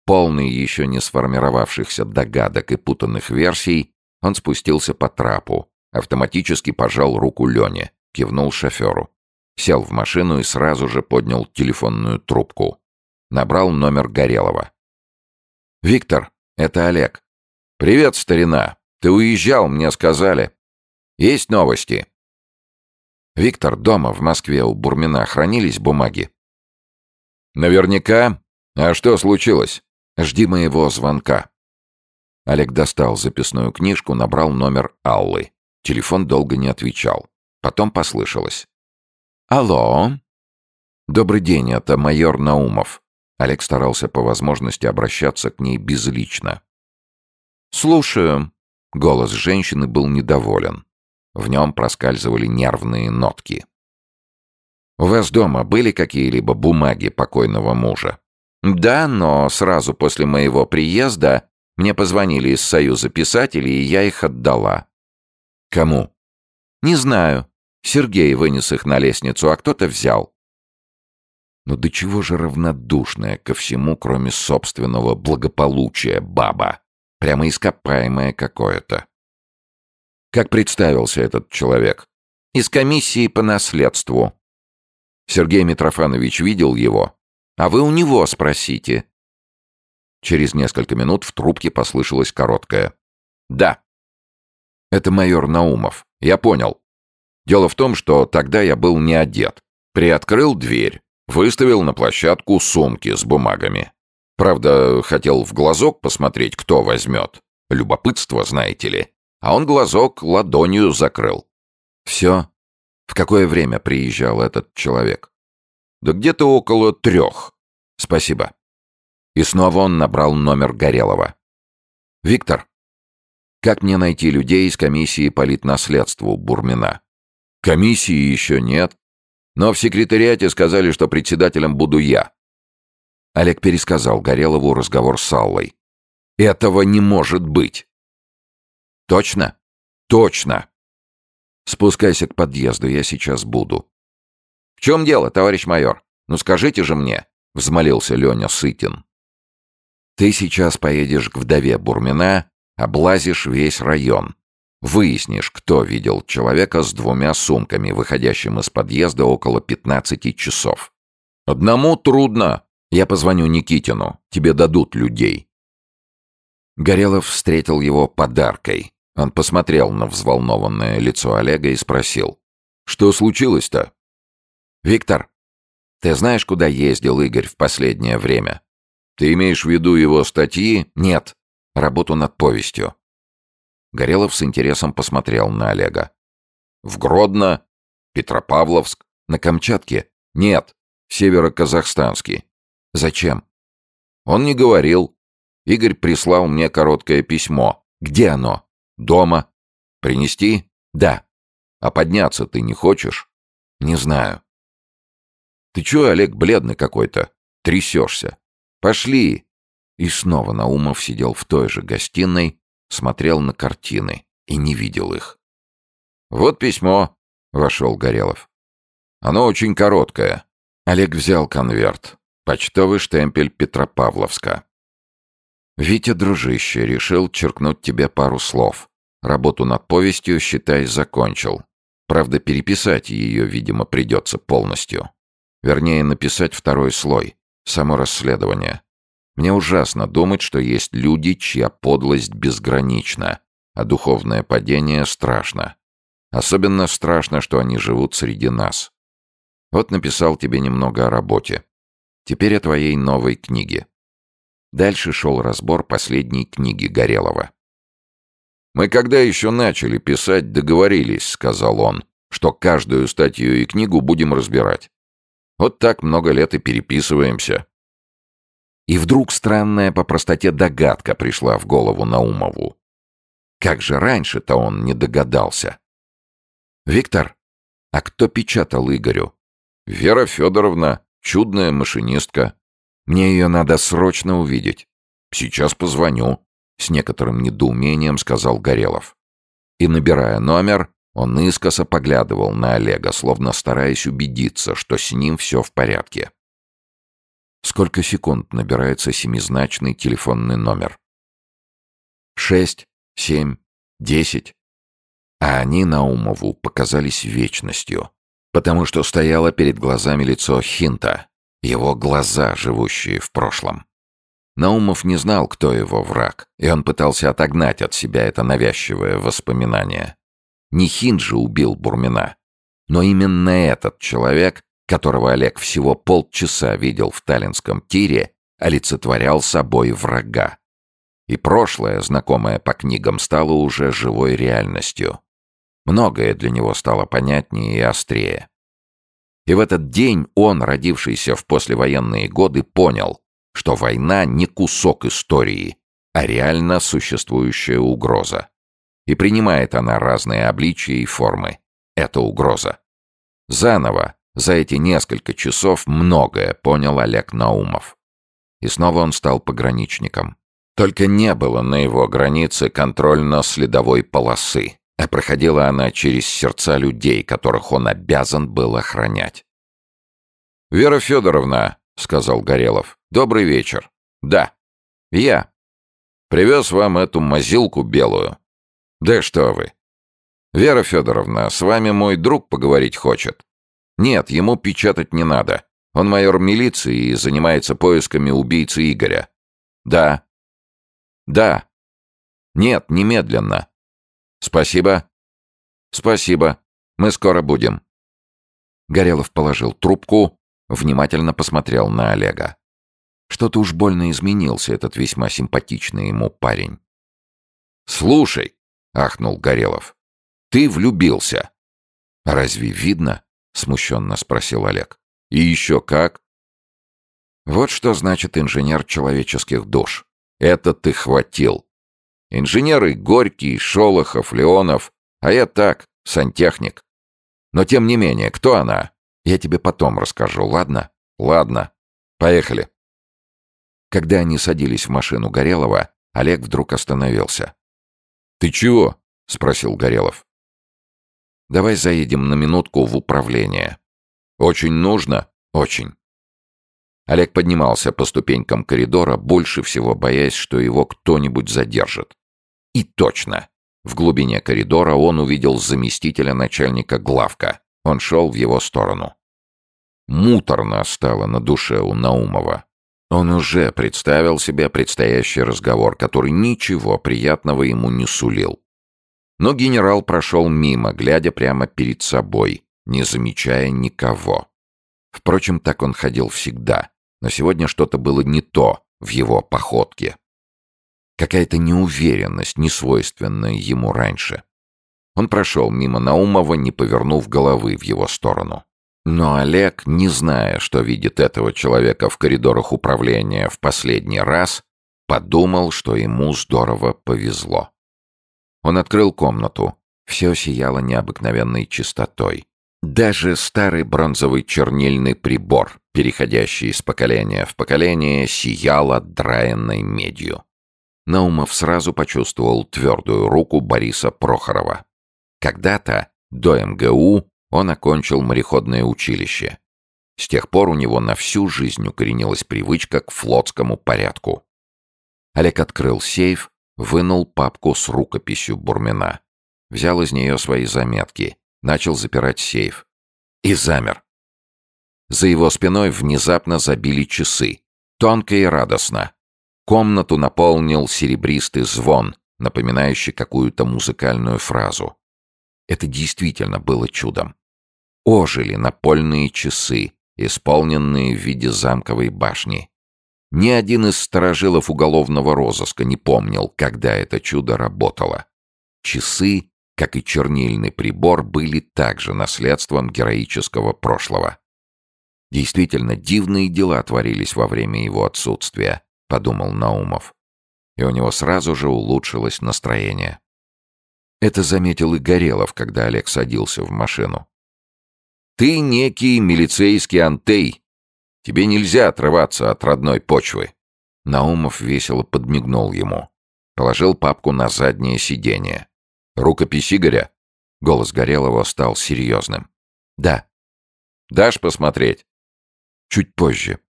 Полный еще не сформировавшихся догадок и путанных версий, он спустился по трапу, автоматически пожал руку Лене, кивнул шоферу. Сел в машину и сразу же поднял телефонную трубку. Набрал номер Горелова. «Виктор, это Олег. Привет, старина. Ты уезжал, мне сказали. Есть новости?» «Виктор, дома в Москве у Бурмина хранились бумаги?» «Наверняка. А что случилось? Жди моего звонка». Олег достал записную книжку, набрал номер Аллы. Телефон долго не отвечал. Потом послышалось: «Алло?» «Добрый день, это майор Наумов». Олег старался по возможности обращаться к ней безлично. «Слушаю». Голос женщины был недоволен. В нем проскальзывали нервные нотки. «У вас дома были какие-либо бумаги покойного мужа?» «Да, но сразу после моего приезда мне позвонили из Союза писателей, и я их отдала». «Кому?» «Не знаю. Сергей вынес их на лестницу, а кто-то взял». «Ну до чего же равнодушная ко всему, кроме собственного благополучия, баба? Прямо ископаемое какое-то». «Как представился этот человек?» «Из комиссии по наследству». «Сергей Митрофанович видел его?» «А вы у него спросите». Через несколько минут в трубке послышалось короткое: «Да». «Это майор Наумов. Я понял. Дело в том, что тогда я был не одет. Приоткрыл дверь, выставил на площадку сумки с бумагами. Правда, хотел в глазок посмотреть, кто возьмет. Любопытство, знаете ли. А он глазок ладонью закрыл». «Все? В какое время приезжал этот человек?» «Да где-то около 3. Спасибо». И снова он набрал номер Горелова. «Виктор, как мне найти людей из комиссии по литнаследству Бурмина?» «Комиссии еще нет. Но в секретариате сказали, что председателем буду я». Олег пересказал Горелову разговор с Аллой. «Этого не может быть». «Точно?» «Точно». «Спускайся к подъезду, я сейчас буду». «В чем дело, товарищ майор? Ну скажите же мне», — взмолился Леня Сытин. «Ты сейчас поедешь к вдове Бурмина, облазишь весь район. Выяснишь, кто видел человека с 2 сумками, выходящим из подъезда около 15 часов. Одному трудно. Я позвоню Никитину, тебе дадут людей». Горелов встретил его подаркой. Он посмотрел на взволнованное лицо Олега и спросил: «Что случилось-то?» «Виктор, ты знаешь, куда ездил Игорь в последнее время?» «Ты имеешь в виду его статьи?» «Нет, работу над повестью». Горелов с интересом посмотрел на Олега. «В Гродно? Петропавловск? На Камчатке?» «Нет, Северо-Казахстанский». «Зачем?» «Он не говорил. Игорь прислал мне короткое письмо». «Где оно?» «Дома». «Принести?» «Да». «А подняться ты не хочешь?» «Не знаю». «Ты чё, Олег, бледный какой-то? Трясешься. Пошли!» И снова Наумов сидел в той же гостиной, смотрел на картины и не видел их. «Вот письмо», — вошел Горелов. «Оно очень короткое». Олег взял конверт. Почтовый штемпель Петропавловска. «Витя, дружище, решил черкнуть тебе пару слов. Работу над повестью, считай, закончил. Правда, переписать ее, видимо, придется полностью. Вернее, написать 2 слой. Само расследование. Мне ужасно думать, что есть люди, чья подлость безгранична, а духовное падение страшно. Особенно страшно, что они живут среди нас. Вот написал тебе немного о работе. Теперь о твоей новой книге». Дальше шел разбор последней книги Горелова. «Мы когда еще начали писать, договорились, — сказал он, — что каждую статью и книгу будем разбирать. Вот так много лет и переписываемся». И вдруг странная по простоте догадка пришла в голову Наумову. Как же раньше-то он не догадался? «Виктор, а кто печатал Игорю?» «Вера Федоровна, чудная машинистка. Мне ее надо срочно увидеть». «Сейчас позвоню», — с некоторым недоумением сказал Горелов. И, набирая номер, он искоса поглядывал на Олега, словно стараясь убедиться, что с ним все в порядке. Сколько секунд набирается семизначный телефонный номер? 6, 7, 10. А они Наумову показались вечностью, потому что стояло перед глазами лицо Хинта, его глаза, живущие в прошлом. Наумов не знал, кто его враг, и он пытался отогнать от себя это навязчивое воспоминание. Не Хинт же убил Бурмина, но именно этот человек, которого Олег всего полчаса видел в таллинском тире, олицетворял собой врага. И прошлое, знакомое по книгам, стало уже живой реальностью. Многое для него стало понятнее и острее. И в этот день он, родившийся в послевоенные годы, понял, что война не кусок истории, а реально существующая угроза. И принимает она разные обличия и формы. Это угроза. Заново, за эти несколько часов, многое понял Олег Наумов. И снова он стал пограничником. Только не было на его границе контрольно-следовой полосы, а проходила она через сердца людей, которых он обязан был охранять. «Вера Федоровна», — сказал Горелов, — «добрый вечер». «Да, я. Привез вам эту мазилку белую». «Да что вы». «Вера Федоровна, с вами мой друг поговорить хочет». «Нет, ему печатать не надо. Он майор милиции и занимается поисками убийцы Игоря». «Да». «Да». «Нет, немедленно». «Спасибо». «Спасибо. Мы скоро будем». Горелов положил трубку, внимательно посмотрел на Олега. Что-то уж больно изменился этот весьма симпатичный ему парень. «Слушай», — ахнул Горелов, — «ты влюбился». «Разве видно?» — смущенно спросил Олег. «И еще как?» «Вот что значит инженер человеческих душ. Это ты хватил. Инженеры Горький, Шолохов, Леонов, а я так, сантехник. Но тем не менее, кто она? Я тебе потом расскажу, ладно?» «Ладно. Поехали». Когда они садились в машину Горелова, Олег вдруг остановился. «Ты чего?» — спросил Горелов. «Давай заедем на минутку в управление». «Очень нужно?» «Очень». Олег поднимался по ступенькам коридора, больше всего боясь, что его кто-нибудь задержит. И точно. В глубине коридора он увидел заместителя начальника главка. Он шел в его сторону. Муторно стало на душе у Наумова. Он уже представил себе предстоящий разговор, который ничего приятного ему не сулил. Но генерал прошел мимо, глядя прямо перед собой, не замечая никого. Впрочем, так он ходил всегда, но сегодня что-то было не то в его походке. Какая-то неуверенность, несвойственная ему раньше. Он прошел мимо Наумова, не повернув головы в его сторону. Но Олег, не зная, что видит этого человека в коридорах управления в последний раз, подумал, что ему здорово повезло. Он открыл комнату. Все сияло необыкновенной чистотой. Даже старый бронзовый чернильный прибор, переходящий из поколения в поколение, сиял отдраенной медью. Наумов сразу почувствовал твердую руку Бориса Прохорова. Когда-то, до МГУ, он окончил мореходное училище. С тех пор у него на всю жизнь укоренилась привычка к флотскому порядку. Олег открыл сейф, вынул папку с рукописью Бурмина. Взял из нее свои заметки, начал запирать сейф. И замер. За его спиной внезапно забили часы. Тонко и радостно. Комнату наполнил серебристый звон, напоминающий какую-то музыкальную фразу. Это действительно было чудом. Ожили напольные часы, исполненные в виде замковой башни. Ни один из старожилов уголовного розыска не помнил, когда это чудо работало. Часы, как и чернильный прибор, были также наследством героического прошлого. Действительно, дивные дела творились во время его отсутствия, подумал Наумов. И у него сразу же улучшилось настроение. Это заметил и Горелов, когда Олег садился в машину. «Ты некий милицейский антей. Тебе нельзя отрываться от родной почвы». Наумов весело подмигнул ему. Положил папку на заднее сиденье. «Рукопись Игоря?» Голос Горелова стал серьезным. «Да». «Дашь посмотреть?» «Чуть позже.